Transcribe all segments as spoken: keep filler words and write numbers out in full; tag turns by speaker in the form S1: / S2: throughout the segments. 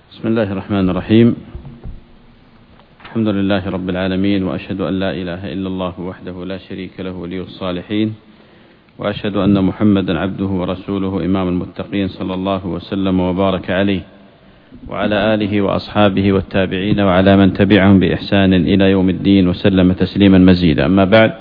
S1: بسم الله الرحمن الرحيم. الحمد لله رب العالمين، وأشهد أن لا إله إلا الله وحده لا شريك له ولي الصالحين، وأشهد أن محمدا عبده ورسوله إمام المتقين، صلى الله وسلم وبارك عليه وعلى آله وأصحابه والتابعين وعلى من تبعهم بإحسان إلى يوم الدين، وسلم تسليما مزيدا. أما بعد،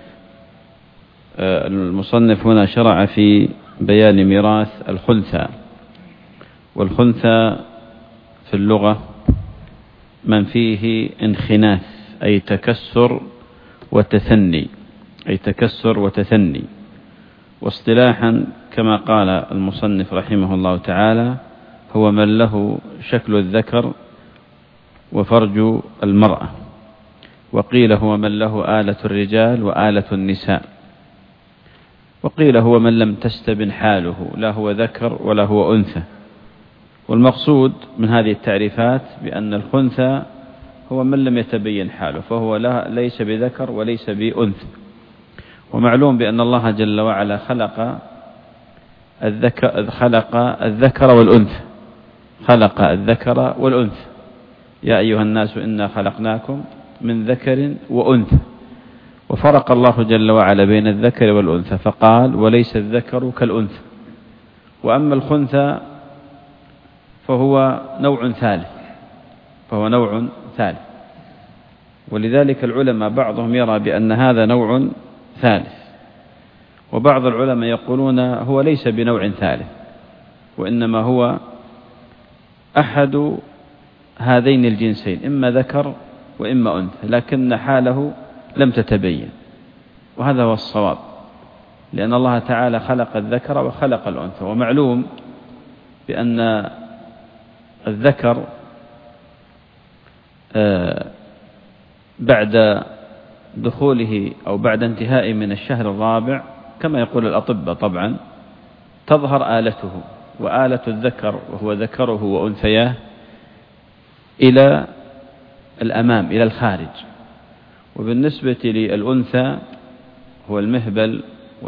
S1: المصنف هنا شرع في بيان ميراث الخنثى. والخنثى في اللغة من فيه انخناث، أي تكسر وتثني، أي تكسر وتثني. واصطلاحا كما قال المصنف رحمه الله تعالى: هو من له شكل الذكر وفرج المرأة. وقيل هو من له آلة الرجال وآلة النساء. وقيل هو من لم تستبن حاله، لا هو ذكر ولا هو أنثى. والمقصود من هذه التعريفات بأن الخنثى هو من لم يتبين حاله، فهو لا ليس بذكر وليس بأنثى. ومعلوم بأن الله جل وعلا خلق الذكر, خلق الذكر والأنثى خلق الذكر والأنثى يا أيها الناس إنا خلقناكم من ذكر وأنثى. وفرق الله جل وعلا بين الذكر والأنثى فقال: وليس الذكر كالأنثى. وأما الخنثى فهو نوع ثالث فهو نوع ثالث ولذلك العلماء بعضهم يرى بأن هذا نوع ثالث، وبعض العلماء يقولون هو ليس بنوع ثالث، وإنما هو أحد هذين الجنسين، إما ذكر وإما أنثى، لكن حاله لم تتبين. وهذا هو الصواب، لأن الله تعالى خلق الذكر وخلق الأنثى. ومعلوم بأن الذكر بعد دخوله أو بعد انتهاء من الشهر الرابع كما يقول الأطباء طبعا تظهر آلته، وآلة الذكر وهو ذكره وأنثياه إلى الأمام إلى الخارج. وبالنسبة للأنثى هو المهبل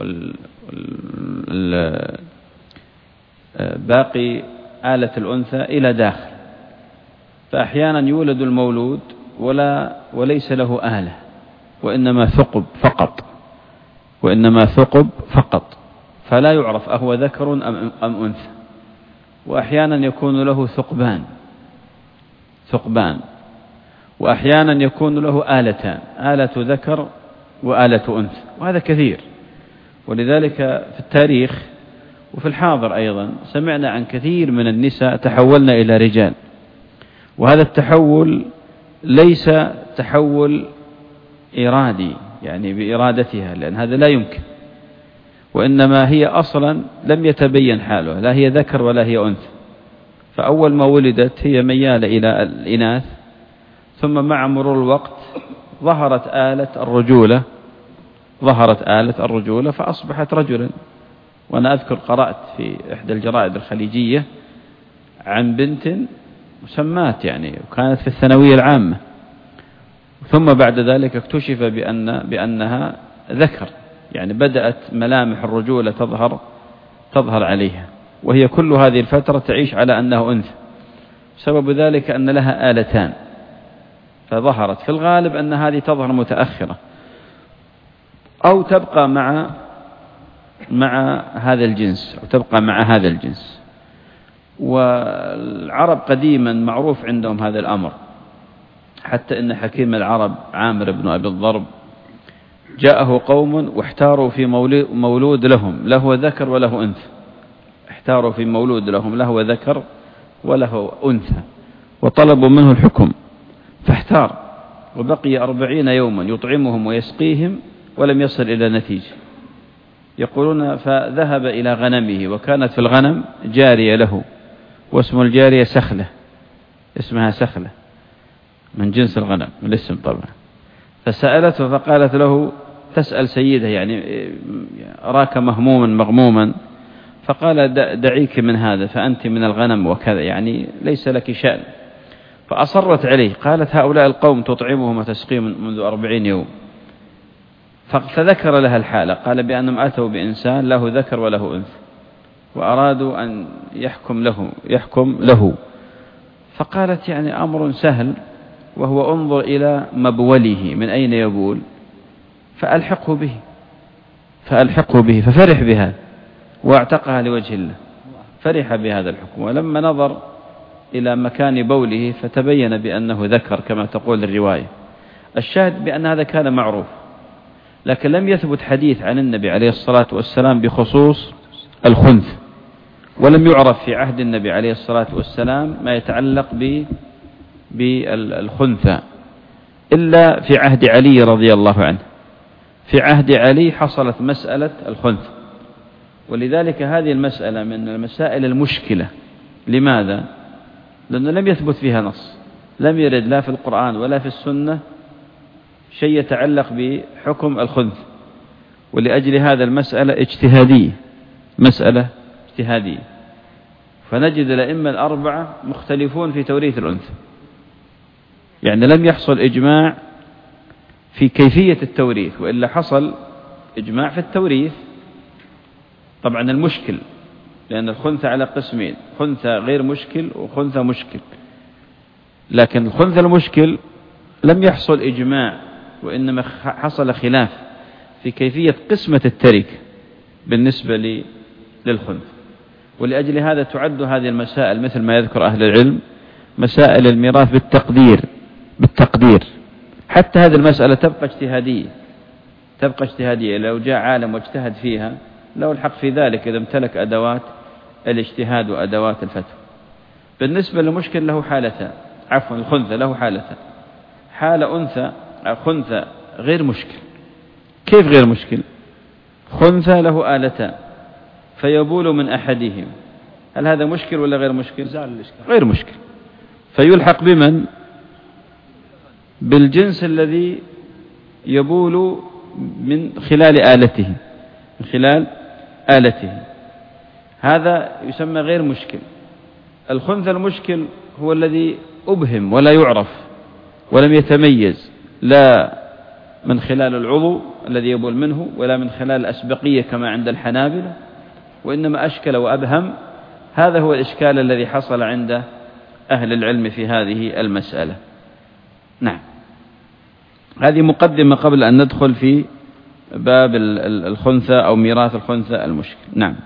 S1: والباقي آلة الأنثى إلى داخل. فأحيانا يولد المولود ولا وليس له آلة، وإنما ثقب فقط وإنما ثقب فقط فلا يعرف أهو ذكر أم أنثى. وأحيانا يكون له ثقبان ثقبان وأحيانا يكون له آلتان، آلة ذكر وآلة أنثى، وهذا كثير. ولذلك في التاريخ وفي الحاضر أيضا سمعنا عن كثير من النساء تحولنا إلى رجال، وهذا التحول ليس تحول إرادي يعني بإرادتها، لأن هذا لا يمكن، وإنما هي أصلا لم يتبين حالها، لا هي ذكر ولا هي أنثى. فأول ما ولدت هي ميالة إلى الإناث، ثم مع مرور الوقت ظهرت آلة الرجولة ظهرت آلة الرجولة فأصبحت رجلا. وأنا أذكر قرأت في إحدى الجرائد الخليجية عن بنت مسمات يعني، وكانت في الثانوية العامة، ثم بعد ذلك اكتشف بأن بأنها ذكر، يعني بدأت ملامح الرجولة تظهر تظهر عليها، وهي كل هذه الفترة تعيش على أنه أنثى. سبب ذلك أن لها آلتان، فظهرت في الغالب أن هذه تظهر متأخرة أو تبقى مع مع هذا الجنس أو تبقى مع هذا الجنس. والعرب قديما معروف عندهم هذا الأمر، حتى إن حكيم العرب عامر بن أبي الضرب جاءه قوم واحتاروا في مولود لهم له ذكر وله أنثى احتاروا في مولود لهم له ذكر وله أنثى، وطلبوا منه الحكم فاحتار، وبقي أربعين يوما يطعمهم ويسقيهم ولم يصل إلى نتيجة. يقولون فذهب إلى غنمه، وكانت في الغنم جارية له، واسم الجارية سخلة، اسمها سخلة من جنس الغنم الاسم طبعا. فسألته فقالت له: تسأل سيدها يعني أراك مهموما مغموما، فقال: دعيك من هذا فأنت من الغنم وكذا، يعني ليس لك شأن. فأصرت عليه، قالت: هؤلاء القوم تطعمهم وتسقيهم منذ أربعين يوم. فذكر لها الحالة، قال بأنهم أتوا بإنسان له ذكر وله أنثى، وأرادوا أن يحكم له يحكم له فقالت يعني أمر سهل، وهو انظر إلى مبوله من أين يبول فألحقه به فألحقه به ففرح بها واعتقها لوجه الله، فرح بهذا الحكم. ولما نظر إلى مكان بوله فتبين بأنه ذكر كما تقول الرواية. الشاهد بأن هذا كان معروف، لكن لم يثبت حديث عن النبي عليه الصلاة والسلام بخصوص الخنث، ولم يعرف في عهد النبي عليه الصلاة والسلام ما يتعلق بالخنثى إلا في عهد علي رضي الله عنه. في عهد علي حصلت مسألة الخنث، ولذلك هذه المسألة من المسائل المشكلة. لماذا؟ لأنه لم يثبت فيها نص، لم يرد لا في القرآن ولا في السنة شيء يتعلق بحكم الخنث، ولأجل هذا المسألة اجتهادية، مسألة اجتهادية. فنجد الأئمة الأربعة مختلفون في توريث الأنثى، يعني لم يحصل إجماع في كيفية التوريث، وإلا حصل إجماع في التوريث. طبعا المشكل لأن الخنثى على قسمين، خنثى غير مشكل وخنثى مشكل، لكن الخنثى المشكل لم يحصل إجماع، وإنما حصل خلاف في كيفية قسمة التركة بالنسبة للخنثى. ولأجل هذا تعد هذه المسائل مثل ما يذكر أهل العلم مسائل الميراث بالتقدير بالتقدير حتى هذه المسألة تبقى اجتهادية تبقى اجتهادية لو جاء عالم واجتهد فيها له الحق في ذلك إذا امتلك أدوات الاجتهاد وأدوات الفتوى. بالنسبة للمشكل له حالتان، عفوا الخنثى له حالتان، حالة أنثى خنثى غير مشكل. كيف غير مشكل؟ خنثى له آلتان فيبول من أحدهم، هل هذا مشكل ولا غير مشكل؟ غير مشكل. فيلحق بمن؟ بالجنس الذي يبول من خلال آلته من خلال آلته هذا يسمى غير مشكل. الخنثى المشكل هو الذي أبهم ولا يعرف ولم يتميز لا من خلال العضو الذي يبول منه ولا من خلال الأسبقية كما عند الحنابلة، وإنما أشكل وأبهم. هذا هو الإشكال الذي حصل عند أهل العلم في هذه المسألة. نعم، هذه مقدمة قبل أن ندخل في باب الخنثى أو ميراث الخنثى المشكل. نعم.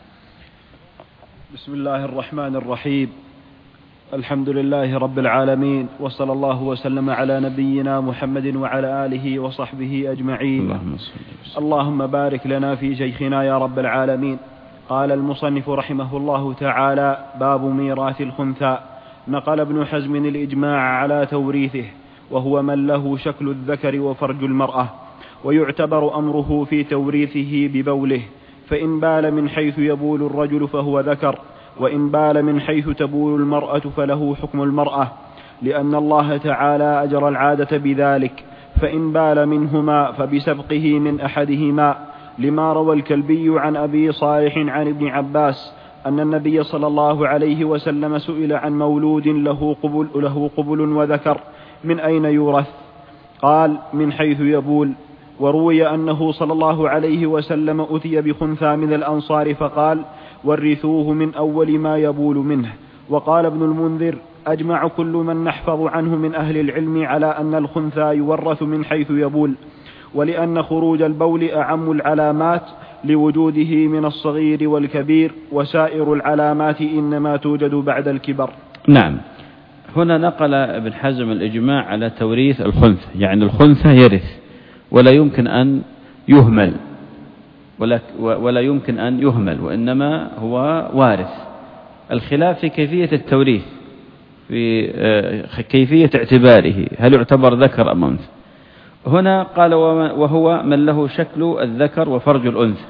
S2: بسم الله الرحمن الرحيم، الحمد لله رب العالمين، وصلى الله وسلم على نبينا محمد وعلى آله وصحبه أجمعين.
S1: اللهم صل وسلم.
S2: اللهم بارك لنا في شيخنا يا رب العالمين. قال المصنف رحمه الله تعالى: باب ميراث الخنثى. نقل ابن حزم الإجماع على توريثه، وهو من له شكل الذكر وفرج المرأة، ويعتبر أمره في توريثه ببوله، فإن بال من حيث يبول الرجل فهو ذكر، وإن بال من حيث تبول المرأة فله حكم المرأة، لأن الله تعالى أجرى العادة بذلك، فإن بال منهما فبسبقه من أحدهما، لما روى الكلبي عن أبي صالح عن ابن عباس أن النبي صلى الله عليه وسلم سئل عن مولود له قبل, له قبل وذكر من أين يورث؟ قال: من حيث يبول. وروي أنه صلى الله عليه وسلم أتي بخنثى من الأنصار فقال: ورثوه من أول ما يبول منه. وقال ابن المنذر: أجمع كل من نحفظ عنه من أهل العلم على أن الخنثى يورث من حيث يبول، ولأن خروج البول أعم العلامات لوجوده من الصغير والكبير، وسائر العلامات إنما توجد بعد الكبر.
S1: نعم، هنا نقل ابن حزم الإجماع على توريث الخنثى، يعني الخنثى يرث ولا يمكن أن يهمل ولا, ولا يمكن أن يهمل وإنما هو وارث. الخلاف في كيفية التوريث، في كيفية اعتباره، هل يعتبر ذكر أم أنثى؟ هنا قال: وهو من له شكل الذكر وفرج الأنثى،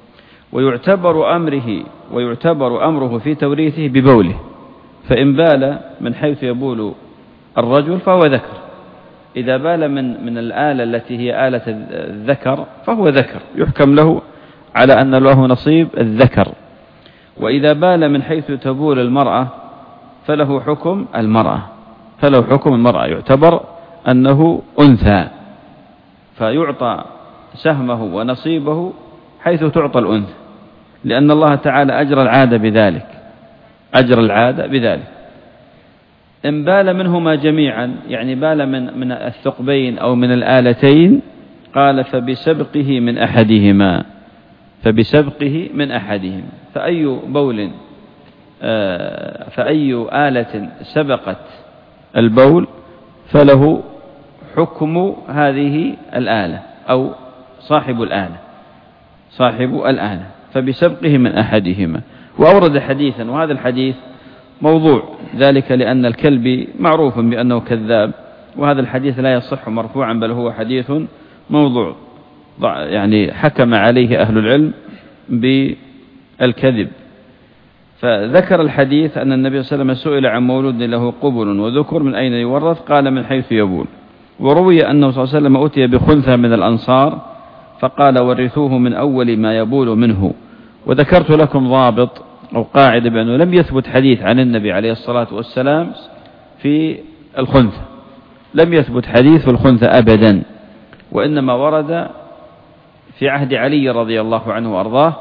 S1: ويعتبر أمره ويعتبر أمره في توريثه ببوله، فإن بال من حيث يبول الرجل فهو ذكر، إذا بال من من الآلة التي هي آلة الذكر فهو ذكر، يحكم له على أن له نصيب الذكر. وإذا بال من حيث تبول المرأة فله حكم المرأة فله حكم المرأة يعتبر أنه أنثى، فيعطى سهمه ونصيبه حيث تعطى الأنثى، لأن الله تعالى أجرى العادة بذلك أجرى العادة بذلك إن بال منهما جميعا يعني بال من من الثقبين أو من الآلتين قال فبسبقه من أحدهما فبسبقه من أحدهما فأي بول فأي آلة سبقت البول فله حكم هذه الآلة أو صاحب الآلة صاحب الآلة فبسبقه من أحدهما. وأورد حديثا وهذا الحديث موضوع ذلك لأن الكلبي معروف بأنه كذاب وهذا الحديث لا يصح مرفوعا بل هو حديث موضوع يعني حكم عليه أهل العلم بالكذب. فذكر الحديث أن النبي صلى الله عليه وسلم سئل عن مولود له قبل وذكر من أين يورث قال من حيث يبول. وروي أنه صلى الله عليه وسلم أتي بخنثى من الأنصار فقال ورثوه من أول ما يبول منه. وذكرت لكم ضابط أو قاعدة بأنه لم يثبت حديث عن النبي عليه الصلاة والسلام في الخنثى لم يثبت حديث في الخنثى أبدا وإنما ورد في عهد علي رضي الله عنه وأرضاه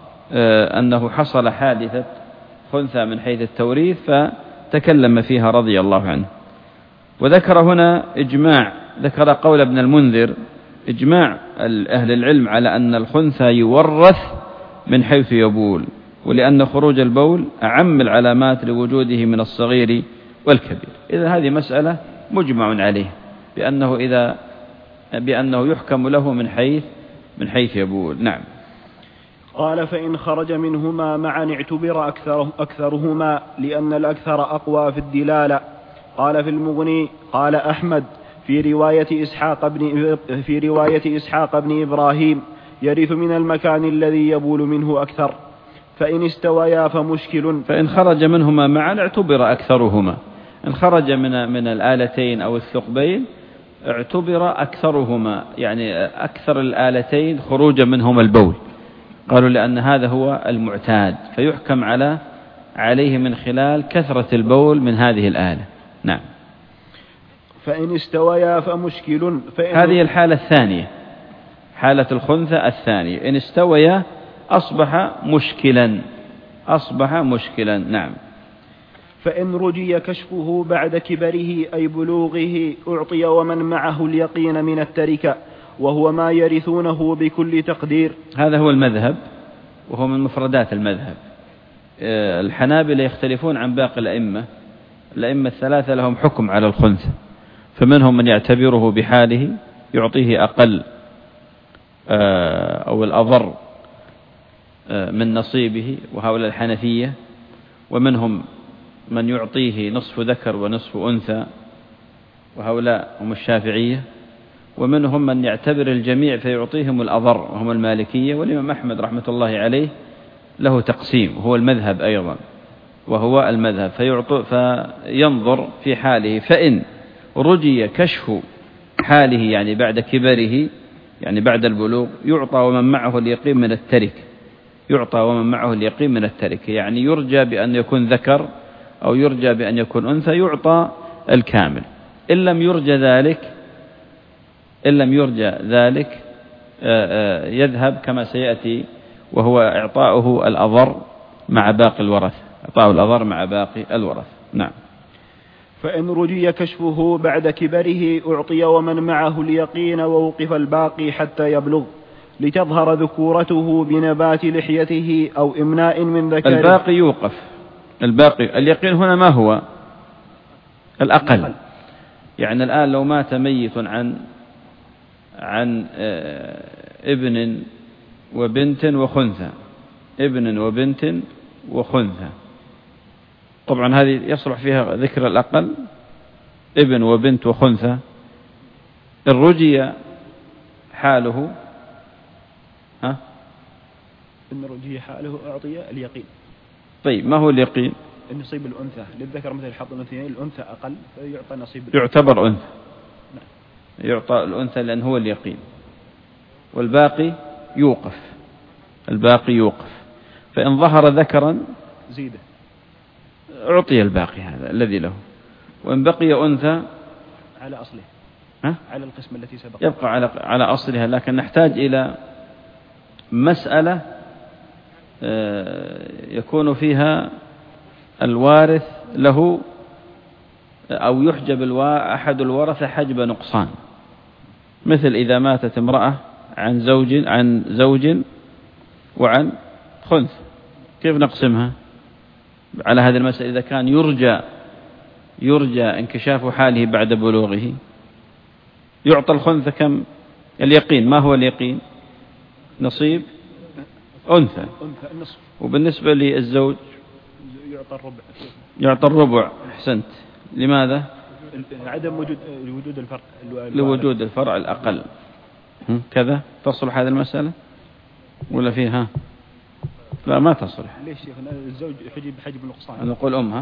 S1: أنه حصل حادثة خنثى من حيث التوريث فتكلم فيها رضي الله عنه. وذكر هنا إجماع ذكر قول ابن المنذر إجماع أهل العلم على أن الخنثى يورث من حيث يبول ولأن خروج البول أعم العلامات لوجوده من الصغير والكبير. إذا هذه مسألة مجمع عليه بأنه إذا بأنه يحكم له من حيث من حيث يبول. نعم.
S2: قال فإن خرج منهما معا اعتبر أكثر أكثرهما لأن الأكثر أقوى في الدلالة. قال في المغني قال أحمد في رواية إسحاق بن في رواية إسحاق بن إبراهيم يرث من المكان الذي يبول منه أكثر فإن استويا فمشكل.
S1: فإن خرج منهما معا اعتبر أكثرهما إن خرج من من الآلتين أو الثقبين اعتبر أكثرهما يعني أكثر الآلتين خروجا منهما البول. قالوا لأن هذا هو المعتاد فيحكم على عليه من خلال كثرة البول من هذه الآلة. نعم.
S2: فإن استويا فمشكل. فإن
S1: هذه الحالة الثانية حالة الخنثى الثانية إن استويا أصبح مشكلا أصبح مشكلا. نعم.
S2: فإن رجي كشفه بعد كبره أي بلوغه أعطي ومن معه اليقين من التركة وهو ما يرثونه بكل تقدير.
S1: هذا هو المذهب وهو من مفردات المذهب. الحنابلة يختلفون عن باقي الأئمة الأئمة الثلاثة لهم حكم على الخنثى فمنهم من يعتبره بحاله يعطيه أقل أو الأضر من نصيبه وهؤلاء الحنفية ومنهم من يعطيه نصف ذكر ونصف أنثى وهؤلاء هم الشافعية ومنهم من يعتبر الجميع فيعطيهم الأضر وهم المالكية. والإمام أحمد رحمة الله عليه له تقسيم هو المذهب أيضا وهو المذهب فيعطي فينظر في حاله فإن رجي كشف حاله يعني بعد كبره يعني بعد البلوغ يعطى ومن معه اليقين من الترك يعطى ومن معه اليقين من الترك يعني يرجى بأن يكون ذكر أو يرجى بأن يكون أنثى يعطى الكامل. إن لم يرجى ذلك إن لم يرجى ذلك يذهب كما سيأتي وهو إعطاؤه الأضر مع باقي الورث إعطاؤه الأضر مع باقي الورث. نعم.
S2: فإن رجي كشفه بعد كبره أعطي ومن معه اليقين ووقف الباقي حتى يبلغ لتظهر ذكورته بنبات لحيته أو إمناء من ذكره.
S1: الباقي يوقف الباقي اليقين هنا ما هو الأقل يعني الآن لو مات ميت عن عن ابن وبنت وخنثى ابن وبنت وخنثى طبعا هذه يصلح فيها ذكر الأقل ابن وبنت وخنثى. الرجي حاله ها
S2: إن رجي حاله أعطي اليقين.
S1: طيب ما هو اليقين؟
S2: النصيب الأنثى للذكر مثل حظ الأنثيين الأنثى أقل فيعطى نصيب
S1: يعتبر أنثى يعطى الأنثى لأن هو اليقين والباقي يوقف الباقي يوقف فإن ظهر ذكرا
S2: زيده
S1: أعطي الباقي هذا الذي له وإن بقي أنثى
S2: على أصله
S1: ها؟
S2: على القسم التي سبق
S1: يبقى على على أصلها. لكن نحتاج إلى مسألة يكون فيها الوارث له أو يحجب الوا أحد الورثة حجب نقصان، مثل إذا ماتت امرأة عن زوج عن زوج وعن خنث، كيف نقسمها على هذه المسألة؟ إذا كان يرجى يرجى انكشاف حاله بعد بلوغه، يعطى الخنث كم؟ اليقين، ما هو اليقين؟ نصيب أنثى. وبالنسبة للزوج
S2: يعطى الربع.
S1: يعطى الربع. أحسنت. لماذا؟
S2: عدم وجود وجود الفرع،
S1: لوجود الفرع الأقل. كذا تصلح هذه المسألة ولا فيها؟ لا ما تصلح.
S2: ليش شيخنا الزوج حجب حجب نقصان؟
S1: نقول أمها.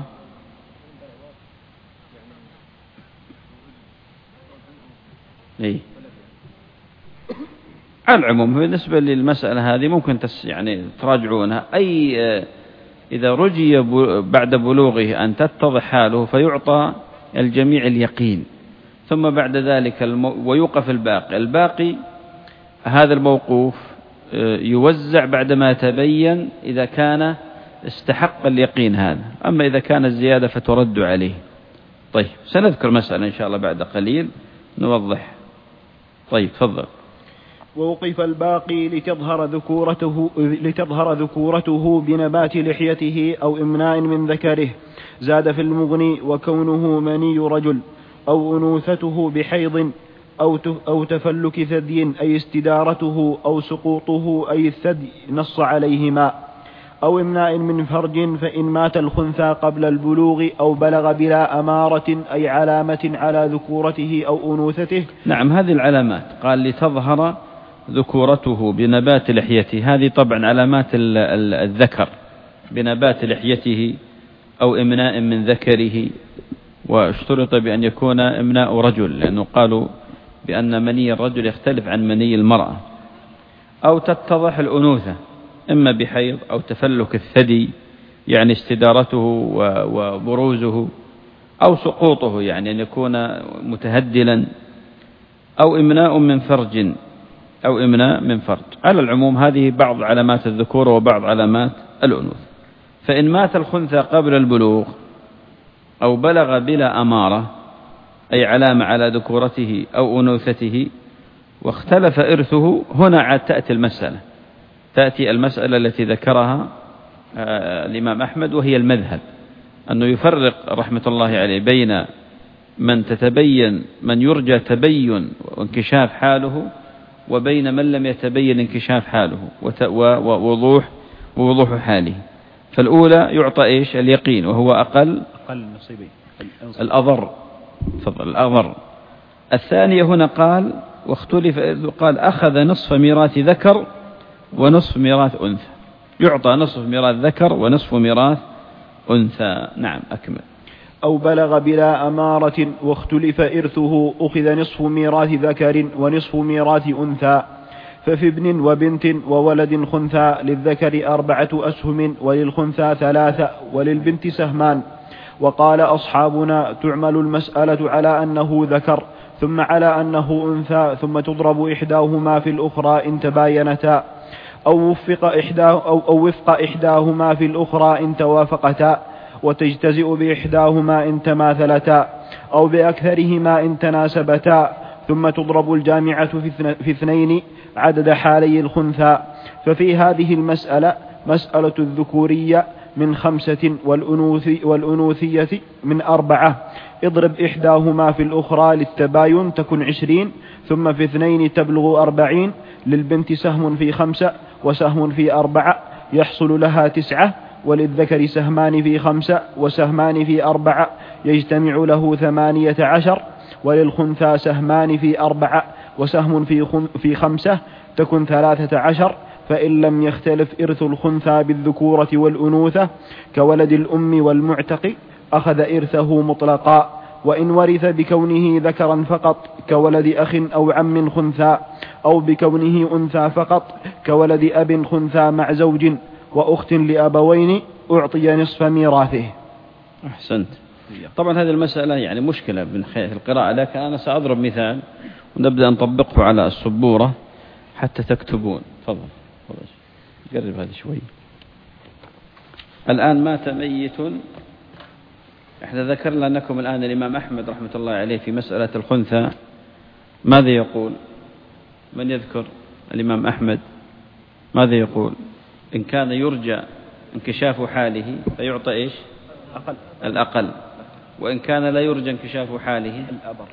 S1: إيه. على العموم بالنسبة للمسألة هذه ممكن تس يعني تراجعونها. أي إذا رجي بعد بلوغه أن تتضح حاله فيعطى الجميع اليقين، ثم بعد ذلك المو... ويوقف الباقي. الباقي هذا الموقوف يوزع بعدما تبين إذا كان استحق اليقين هذا، أما إذا كان الزيادة فترد عليه. طيب سنذكر مسألة إن شاء الله بعد قليل نوضح. طيب تفضل.
S2: ووقف الباقي لتظهر ذكورته لتظهر ذكورته بنبات لحيته أو إمناء من ذكره. زاد في المغني وكونه مني رجل أو أنوثته بحيض أو أو تفلك ثدي أي استدارته أو سقوطه أي الثدي، نص عليهما. أو إمناء من فرج فإن مات الخنثى قبل البلوغ أو بلغ بلا أمارة أي علامة على ذكورته أو أنوثته.
S1: نعم هذه العلامات قال لتظهر ذكورته بنبات لحيته، هذه طبعا علامات الذكر بنبات لحيته أو إمناء من ذكره، واشترط بأن يكون إمناء رجل لأنه قالوا بأن مني الرجل يختلف عن مني المرأة. أو تتضح الأنوثة إما بحيض أو تفلك الثدي يعني استدارته وبروزه، أو سقوطه يعني أن يكون متهدلا، أو إمناء من فرج أو إمناء من فرج. على العموم هذه بعض علامات الذكور وبعض علامات الأنوثة. فإن مات الخنثى قبل البلوغ أو بلغ بلا أمارة أي علامة على ذكورته أو أنوثته واختلف إرثه، هنا عاد تأتي المسألة تأتي المسألة التي ذكرها الإمام أحمد، وهي المذهب أنه يفرق رحمة الله عليه بين من تتبين من يرجى تبين وانكشاف حاله وبين من لم يتبين انكشاف حاله ووضوح ووضوح حاله. فالأولى يعطى إيش؟ اليقين، وهو أقل
S2: أقل نصيبين
S1: الأضر. تفضل الأضر. الثانية هنا قال واختلف، قال أخذ نصف ميراث ذكر ونصف ميراث أنثى، يعطى نصف ميراث ذكر ونصف ميراث أنثى. نعم أكمل.
S2: أو بلغ بلا أمارة واختلف إرثه أخذ نصف ميراث ذكر ونصف ميراث أنثى. ففي ابن وبنت وولد خنثى للذكر أربعة أسهم وللخنثى ثلاثة وللبنت سهمان. وقال أصحابنا تعمل المسألة على أنه ذكر ثم على أنه أنثى ثم تضرب إحداهما في الأخرى إن تباينتا، أو وفق إحداه أو, أو وفق إحداهما في الأخرى إن توافقتا، وتجتزئ بإحداهما إن تماثلتا، أو بأكثرهما إن تناسبتا. ثم تضرب الجامعة في اثنين عدد حالي الخنثى. ففي هذه المسألة مسألة الذكورية من خمسة والأنوثية من أربعة. اضرب إحداهما في الأخرى للتباين تكن عشرين، ثم في اثنين تبلغ أربعين. للبنت سهم في خمسة وسهم في أربعة يحصل لها تسعة، وللذكر سهمان في خمسة وسهمان في أربعة يجتمع له ثمانية عشر. وللخنثى سهمان في أربعة وسهم في, في خمسة تكن ثلاثة عشر. فإن لم يختلف إرث الخنثى بالذكورة والأنوثة كولد الأم والمعتق أخذ إرثه مطلقا. وإن ورث بكونه ذكرا فقط كولد أخ أو عم خنثى، أو بكونه أنثى فقط كولد أب خنثى مع زوج وأخت لأبوين أعطي نصف ميراثه.
S1: أحسنت. طبعا هذه المسألة يعني مشكلة من خلال القراءة، لكن أنا سأضرب مثال ونبدأ نطبقه على السبورة حتى تكتبون. تفضل قرب هذا شوي. الآن مات ميت احنا ذكرنا لكم الآن الإمام أحمد رحمة الله عليه في مسألة الخنثى ماذا يقول؟ من يذكر الإمام أحمد ماذا يقول؟ إن كان يرجى انكشاف حاله فيعطى إيش؟
S2: أقل.
S1: الأقل. وإن كان لا يرجى انكشاف حاله
S2: الأبر.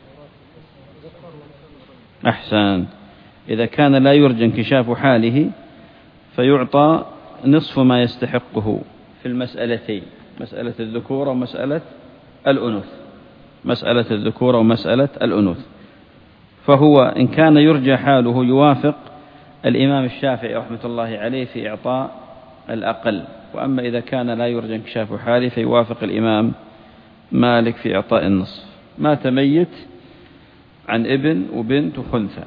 S1: أحسن. إذا كان لا يرجى انكشاف حاله فيعطى نصف ما يستحقه في المسألتين، مسألة الذكورة ومسألة الأنوث، مسألة الذكورة ومسألة الأنوث. فهو إن كان يرجى حاله يوافق الإمام الشافعي رحمة الله عليه في إعطاء الأقل، وأما إذا كان لا يرجى انكشاف حاله فيوافق الإمام مالك في إعطاء النصف. مات ميت عن ابن وبنت وخنثى.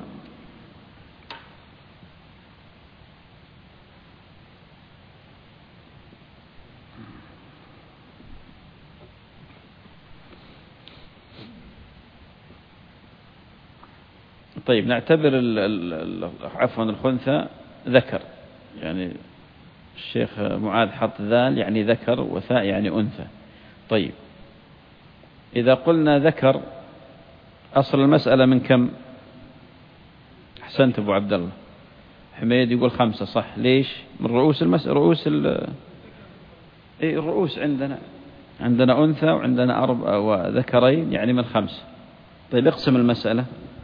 S1: طيب نعتبر ال ال عفوا الخنثى ذكر، يعني الشيخ معاذ حط ذال يعني ذكر وثاء يعني أنثى. طيب إذا قلنا ذكر أصل المسألة من كم؟ أحسنت أبو عبد الله. حميد يقول خمسة صح. ليش؟ من رؤوس المسألة، رؤوس ال إيه الرؤوس عندنا عندنا أنثى وعندنا أربعة وذكرين يعني من خمسة. طيب اقسم المسألة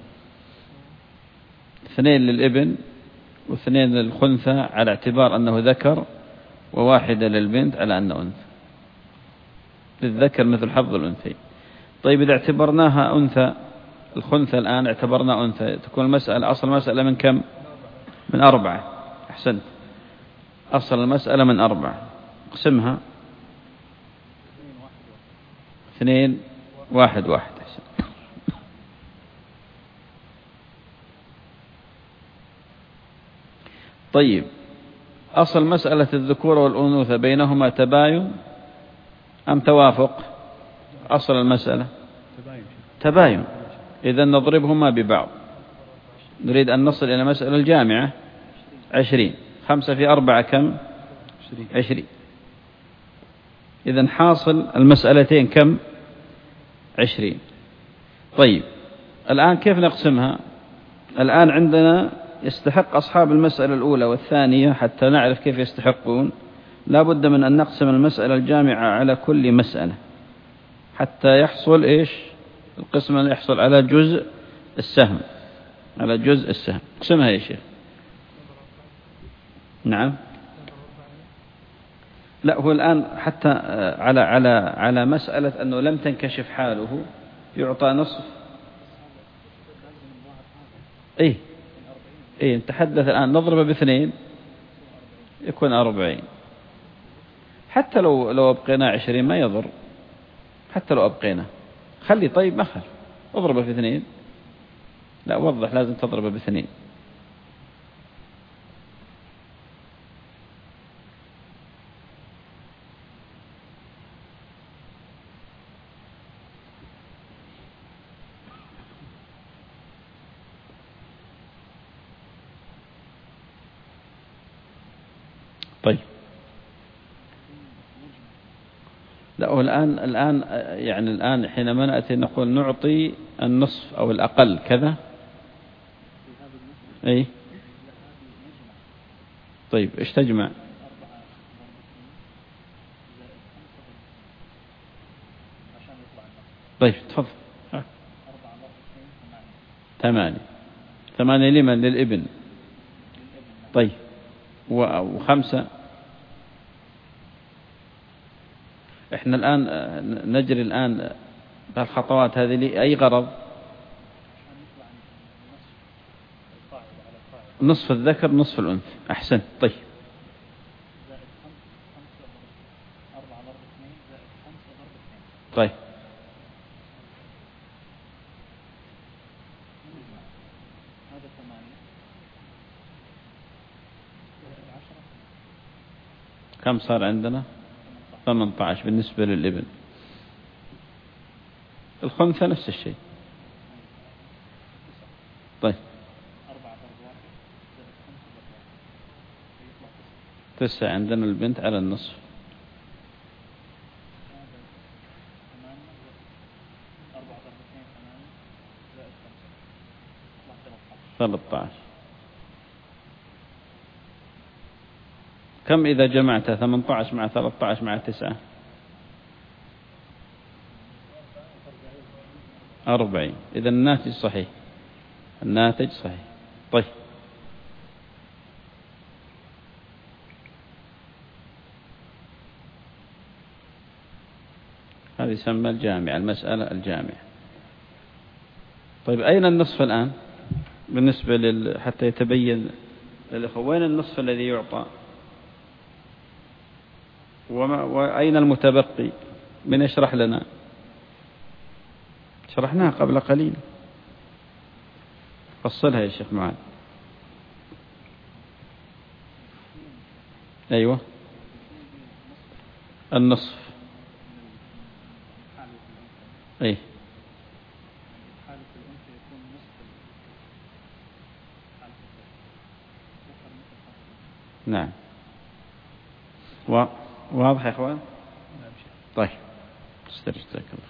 S1: اثنين للابن واثنين للخنثى على اعتبار أنه ذكر، وواحدة للبنت على أنه أنثى. للذكر مثل حظ الأنثيين. طيب إذا اعتبرناها أنثى الخنثى الآن اعتبرنا أنثى تكون المسألة أصل المسألة من كم؟ من أربعة. أحسنت. أصل المسألة من أربعة. اقسمها اثنين واحد واحد. طيب أصل مسألة الذكورة والأنوثة بينهما تباين أم توافق؟ أصل المسألة تباين. إذن نضربهما ببعض. نريد أن نصل إلى مسألة الجامعة عشرين. خمسة في أربعة كم؟ عشرين. إذن حاصل المسألتين كم؟ عشرين. طيب الآن كيف نقسمها؟ الآن عندنا يستحق أصحاب المسألة الأولى والثانية. حتى نعرف كيف يستحقون لا بد من أن نقسم المسألة الجامعة على كل مسألة حتى يحصل إيش القسم اللي يحصل على جزء السهم، على جزء السهم. اقسمها يا شيخ. نعم. لا هو الآن حتى على على على مسألة أنه لم تنكشف حاله يعطى نصف. إيه إيه نتحدث الآن نضرب باثنين يكون أربعين. حتى لو لو أبقينا عشرين ما يضر. حتى لو أبقينا خلي طيب ما خل اضربه في اثنين. لا وضح لازم تضربه باثنين. طيب لا هو الآن الآن يعني الآن حينما نأتي نقول نعطي النصف أو الأقل كذا. أي طيب إيش تجمع؟ طيب تفضل. ثمانية. ثمانية لمن؟ للابن. طيب وخمسة. احنا الآن نجري الآن بالخطوات هذه لأي غرض؟ نصف الذكر نصف الأنثى. أحسن. طيب طيب كم صار عندنا؟ ثمانية عشر بالنسبة للابن. الخنثى نفس الشيء. طيب تسعة عندنا البنت على النصف. ثلاثة عشر. كم إذا جمعت ثمانية عشر مع ثلاثة عشر مع تسعة؟ أربعين. إذا الناتج صحيح، الناتج صحيح. طيب، هذه يسمى الجامعة، المسألة الجامعة. طيب، أين النصف الآن بالنسبة لل... حتى يتبين للأخوة وين النصف الذي يعطى وما... وأين المتبقي؟ من يشرح لنا؟ شرحناها قبل قليل، فصلها يا شيخ معاذ. أيوة، النصف. أي نعم، و... واضح يا أخوان؟ طيب، استرجع الله.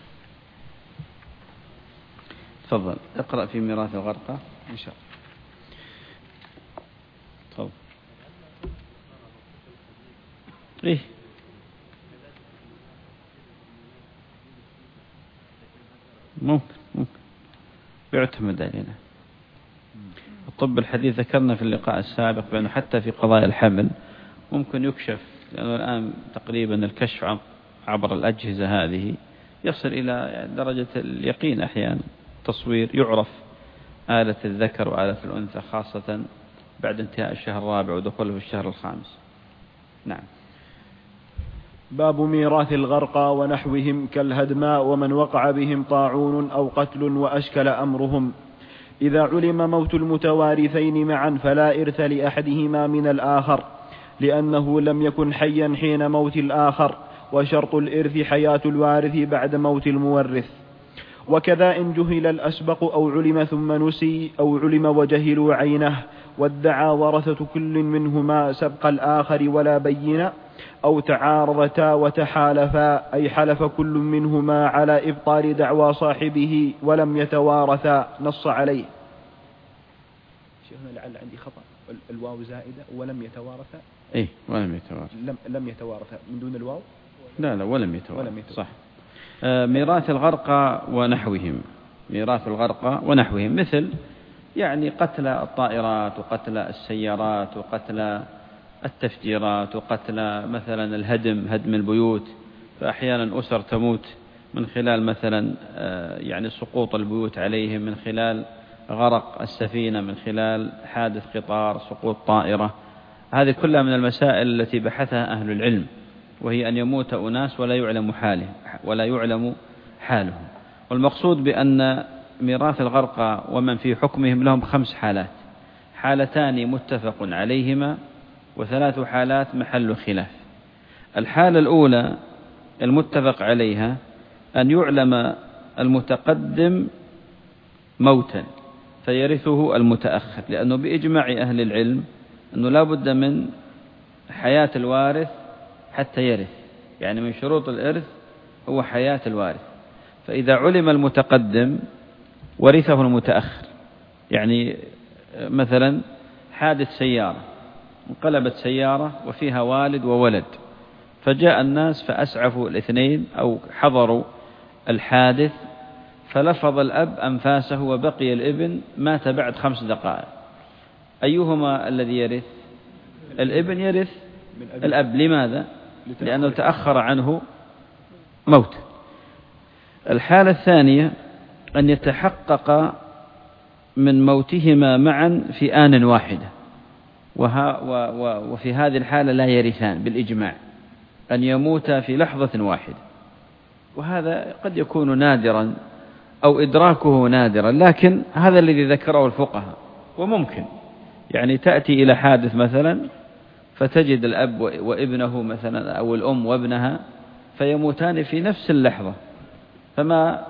S1: تفضل اقرأ في ميراث الغرقى إن شاء الله. تفضل. إيه ممكن ممكن يعتمد علينا. الطب الحديث ذكرنا في اللقاء السابق بأنه حتى في قضايا الحمل ممكن يكشف، لأنه الآن تقريبا الكشف عبر الأجهزة هذه يصل إلى درجة اليقين أحيانا، تصوير يعرف آلة الذكر وآلة الأنثى، خاصة بعد انتهاء الشهر الرابع ودخوله في الشهر الخامس. نعم.
S2: باب ميراث الغرقى ونحوهم كالهدماء ومن وقع بهم طاعون أو قتل وأشكل أمرهم. إذا علم موت المتوارثين معا فلا إرث لأحدهما من الآخر، لأنه لم يكن حيا حين موت الآخر، وشرط الإرث حياة الوارث بعد موت المورث. وكذا إن جهل الأسبق أو علم ثم نسي أو علم وجهلوا عينه وادعى ورثة كل منهما سبق الآخر ولا بينة، أو تعارضتا وتحالفا، أي حلف كل منهما على إبطال دعوى صاحبه ولم يتوارثا، نص عليه. شيخنا لعل عندي خطأ، الواو زائدة ولم يتوارثا.
S1: إيه ولم يتوارث.
S2: لم لم يتوارثا من دون الواو.
S1: لا لا ولم يتوارث. صح. آه ميراث الغرقى ونحوهم، ميراث الغرقى ونحوهم مثل يعني قتل الطائرات وقتل السيارات وقتل التفجيرات وقتل مثلا الهدم، هدم البيوت. فأحيانا أسر تموت من خلال مثلا يعني سقوط البيوت عليهم، من خلال غرق السفينة، من خلال حادث قطار، سقوط طائرة. هذه كلها من المسائل التي بحثها أهل العلم، وهي أن يموت أناس ولا يعلم حالهم ولا يعلم حالهم. والمقصود بأن ميراث الغرقى ومن في حكمهم لهم خمس حالات: حالتان متفق عليهما، وثلاث حالات محل خلاف. الحالة الأولى المتفق عليها أن يعلم المتقدم موتا فيرثه المتأخر، لأنه بإجماع أهل العلم أنه لا بد من حياة الوارث حتى يرث، يعني من شروط الإرث هو حياة الوارث. فإذا علم المتقدم ورثه المتأخر، يعني مثلا حادث سيارة، انقلبت سيارة وفيها والد وولد، فجاء الناس فأسعفوا الاثنين أو حضروا الحادث، فلفظ الأب أنفاسه وبقي الابن، مات بعد خمس دقائق. أيهما الذي يرث؟ الابن يرث الأب. لماذا؟ لأنه تأخر عنه موت. الحالة الثانية أن يتحقق من موتهما معا في آن واحدة، وها وفي هذه الحالة لا يرثان بالإجماع، أن يموتا في لحظة واحدة. وهذا قد يكون نادرا أو إدراكه نادرا، لكن هذا الذي ذكره الفقهاء. وممكن يعني تأتي إلى حادث مثلا فتجد الأب وابنه مثلا أو الأم وابنها فيموتان في نفس اللحظة، فما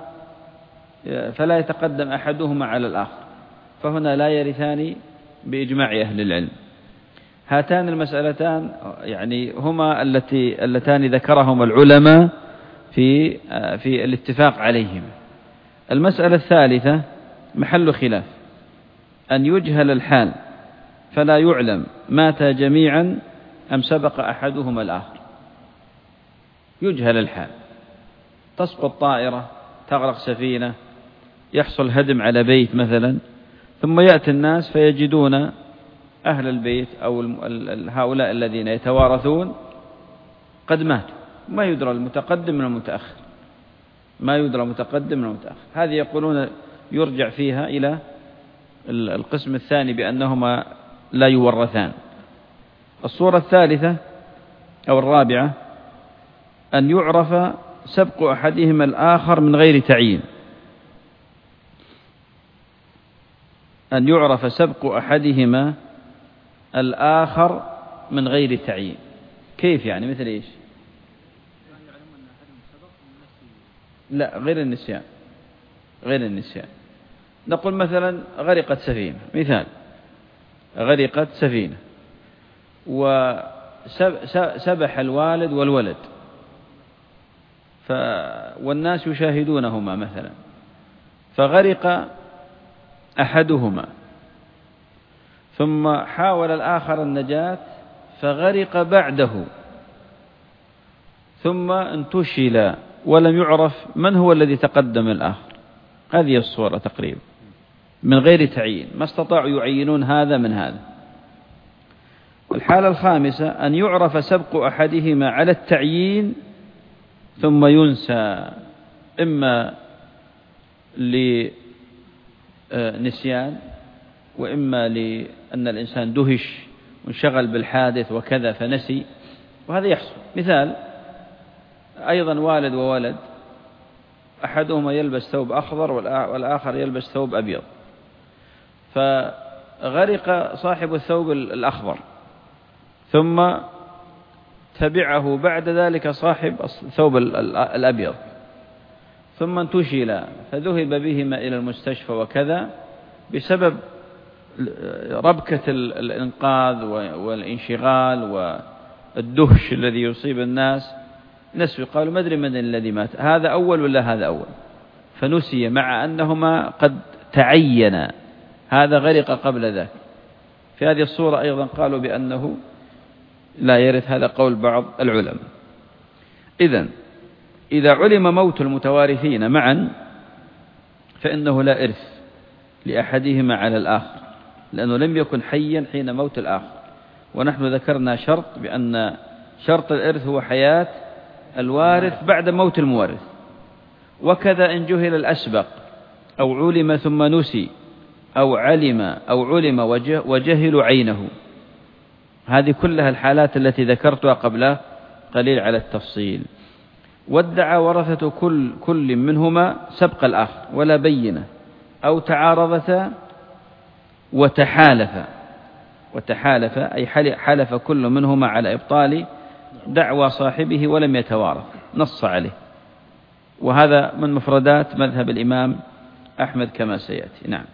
S1: فلا يتقدم أحدهما على الآخر، فهنا لا يرثان بإجماع أهل العلم. هاتان المسألتان يعني هما التي اللتان ذكرهما العلماء في في الاتفاق عليهما. المسألة الثالثة محل خلاف، أن يجهل الحال فلا يعلم مات جميعا أم سبق أحدهما الآخر. يجهل الحال، تسقط طائرة، تغرق سفينة، يحصل هدم على بيت مثلا، ثم يأتي الناس فيجدون أهل البيت أو هؤلاء الذين يتوارثون قد ماتوا، ما يدرى المتقدم من المتأخر، ما يدرى المتقدم من المتأخر. هذه يقولون يرجع فيها إلى القسم الثاني بأنهما لا يورثان. الصورة الثالثة أو الرابعة أن يعرف سبق أحدهما الآخر من غير تعيين، أن يعرف سبق أحدهما الآخر من غير تعيين. كيف يعني؟ مثل إيش؟ لا، غير النسيان، غير النسيان. نقول مثلا غرقت سفينة، مثال غرقت سفينة وسبح الوالد والولد ف... والناس يشاهدونهما مثلا، فغرق أحدهما ثم حاول الآخر النجاة فغرق بعده، ثم انتشل ولم يعرف من هو الذي تقدم الآخر. هذه الصورة تقريبا من غير تعيين، ما استطاعوا يعينون هذا من هذا. الحالة الخامسة أن يعرف سبق أحدهما على التعيين ثم ينسى، إما لنسيان وإما لأن الإنسان دهش وانشغل بالحادث وكذا فنسي، وهذا يحصل. مثال أيضا والد وولد، أحدهما يلبس ثوب أخضر والآخر يلبس ثوب أبيض، فغرق صاحب الثوب الأخضر ثم تبعه بعد ذلك صاحب الثوب الأبيض، ثم انتشل فذهب بهما إلى المستشفى وكذا بسبب ربكة الإنقاذ والانشغال والدهش الذي يصيب الناس. نسوا قالوا ما أدري من الذي مات، هذا أول ولا هذا أول، فنسي مع أنهما قد تعينا، هذا غرق قبل ذاك. في هذه الصورة أيضا قالوا بأنه لا يرث، هذا قول بعض العلماء. إذن إذا علم موت المتوارثين معا فإنه لا إرث لأحدهما على الآخر، لأنه لم يكن حيا حين موت الآخر، ونحن ذكرنا شرط بأن شرط الإرث هو حياة الوارث بعد موت المورث. وكذا إن جهل الأسبق أو علم ثم نسي أو علم أو علم وجهل عينه، هذه كلها الحالات التي ذكرتها قبل قليل على التفصيل. وادعى ورثة كل, كل منهما سبق الآخر ولا بينة، أو تعارضتا وتحالفا، وتحالفا أي حلف كل منهما على إبطال دعوى صاحبه ولم يتوارث، نص عليه. وهذا من مفردات مذهب الإمام أحمد كما سيأتي. نعم.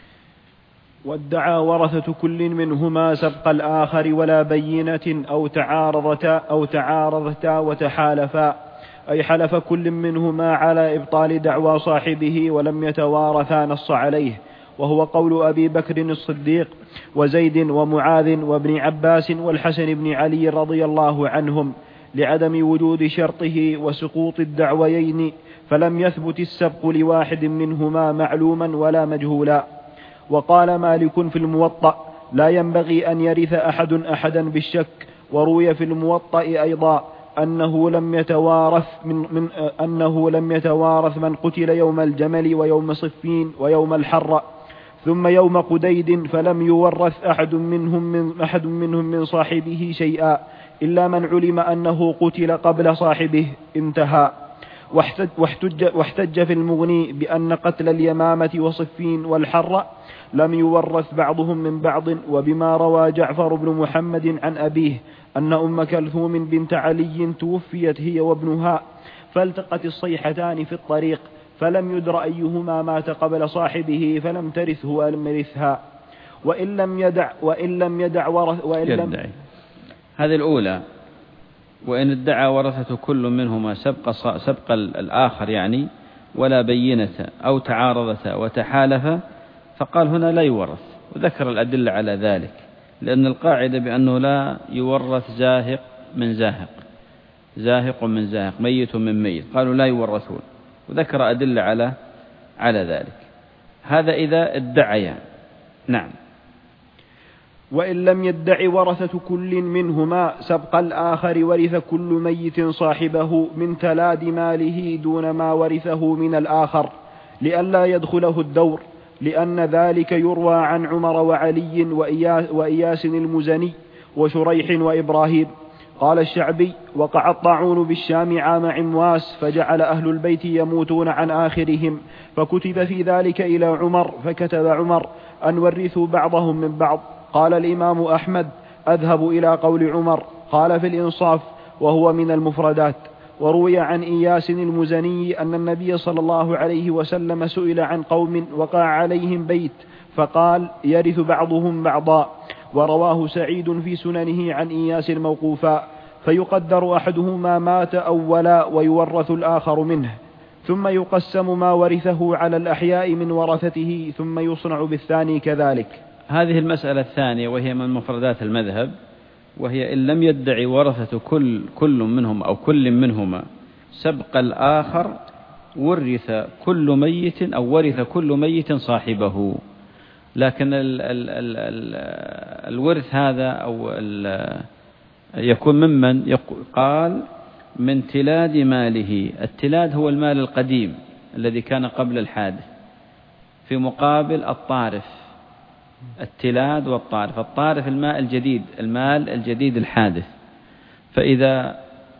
S2: وادعى ورثة كل منهما سبق الآخر ولا بينة أو تعارضتا أو تعارضتا وتحالفا، أي حلف كل منهما على إبطال دعوى صاحبه ولم يتوارثا، نص عليه، وهو قول أبي بكر الصديق وزيد ومعاذ وابن عباس والحسن بن علي رضي الله عنهم، لعدم وجود شرطه وسقوط الدعويين، فلم يثبت السبق لواحد منهما معلوما ولا مجهولا. وقال مالك في الموطأ لا ينبغي أن يرث أحد أحدا بالشك. وروي في الموطأ أيضا أنه لم يتوارث من, من أنه لم يتوارث من قتل يوم الجمل ويوم صفين ويوم الحر ثم يوم قديد، فلم يورث أحد منهم من أحد منهم من صاحبه شيئا إلا من علم أنه قتل قبل صاحبه، انتهى. واحتج, واحتج, واحتج في المغني بأن قتل اليمامة وصفين والحر لم يورث بعضهم من بعض، وبما روى جعفر بن محمد عن أبيه أن أم كلثوم بنت علي توفيت هي وابنها، فالتقت الصيحتان في الطريق، فلم يدر أيهما مات قبل صاحبه، فلم ترثه ولم يرثها، وإن لم يدع وإن لم يدع ورث وإن لم.
S1: هذه الأولى، وإن ادعى ورثة كل منهما سبق سبق الآخر يعني ولا بينة أو تعارضتا وتحالفا، فقال هنا لا يورث، وذكر الأدلة على ذلك، لأن القاعدة بأنه لا يورث زاهق من زاهق، زاهق من زاهق، ميت من ميت، قالوا لا يورثون، وذكر أدلة على على ذلك. هذا إذا ادعيا. نعم.
S2: وإن لم يدع ورثة كل منهما سبق الآخر ورث كل ميت صاحبه من تلاد ماله دون ما ورثه من الآخر، لئلا يدخله الدور، لأن ذلك يروى عن عمر وعلي وإياس المزني وشريح وإبراهيم. قال الشعبي: وقع الطاعون بالشام عام عمواس، فجعل أهل البيت يموتون عن آخرهم، فكتب في ذلك إلى عمر، فكتب عمر أن ورثوا بعضهم من بعض. قال الإمام أحمد: أذهب إلى قول عمر. قال في الإنصاف: وهو من المفردات. وروي عن إياس المزني أن النبي صلى الله عليه وسلم سئل عن قوم وقع عليهم بيت، فقال: يرث بعضهم بعضا. ورواه سعيد في سننه عن إياس الموقوفا، فيقدر أحدهما مات أولا ويورث الآخر منه، ثم يقسم ما ورثه على الأحياء من ورثته، ثم يصنع بالثاني كذلك.
S1: هذه المسألة الثانية وهي من مفردات المذهب، وهي إن لم يدعي ورثة كل, كل منهم أو كل منهما سبق الآخر ورث كل ميت أو ورث كل ميت صاحبه. لكن ال ال ال ال الورث هذا أو يكون ممن قال من تلاد ماله. التلاد هو المال القديم الذي كان قبل الحادث، في مقابل الطارف. التلاد والطارف، الطارف الماء الجديد، المال الجديد الحادث. فإذا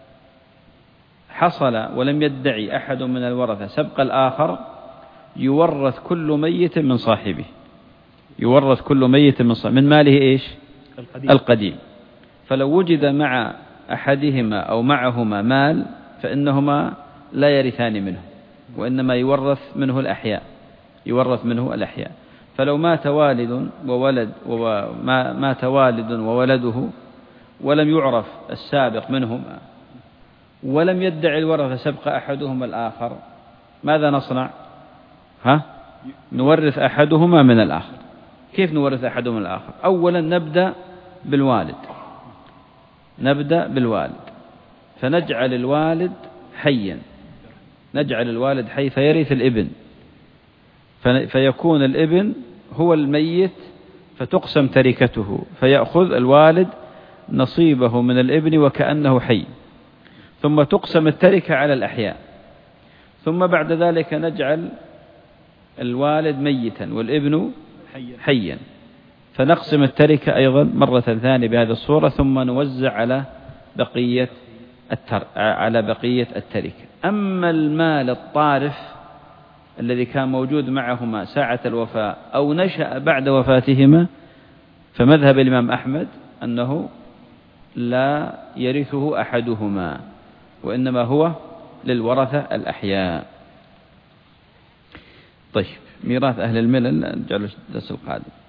S1: حصل ولم يدعي أحد من الورثة سبق الآخر يورث كل ميت من صاحبه، يورث كل ميت من صاحبه من ماله إيش؟ القديم. القديم. فلو وجد مع أحدهما أو معهما مال فإنهما لا يرثان منه، وإنما يورث منه الأحياء، يورث منه الأحياء. فلو مات والد وولد وما مات والد وولده ولم يعرف السابق منهما ولم يدعي الورثة سبق أحدهما الآخر، ماذا نصنع؟ ها؟ نورث أحدهما من الآخر. كيف نورث أحدهما من الآخر؟ أولا نبدأ بالوالد، نبدأ بالوالد فنجعل الوالد حيا، نجعل الوالد حي فيرث الابن، فيكون الابن هو الميت فتقسم تركته، فيأخذ الوالد نصيبه من الابن وكأنه حي، ثم تقسم التركة على الأحياء، ثم بعد ذلك نجعل الوالد ميتا والابن حيا، فنقسم التركة أيضا مرة ثانية بهذه الصورة، ثم نوزع على بقية التر... على بقية التركة. أما المال الطارف الذي كان موجود معهما ساعة الوفاة أو نشأ بعد وفاتهما، فمذهب الإمام أحمد أنه لا يرثه أحدهما، وإنما هو للورثة الأحياء. طيب، ميراث أهل الملل نجعله الدرس القادم.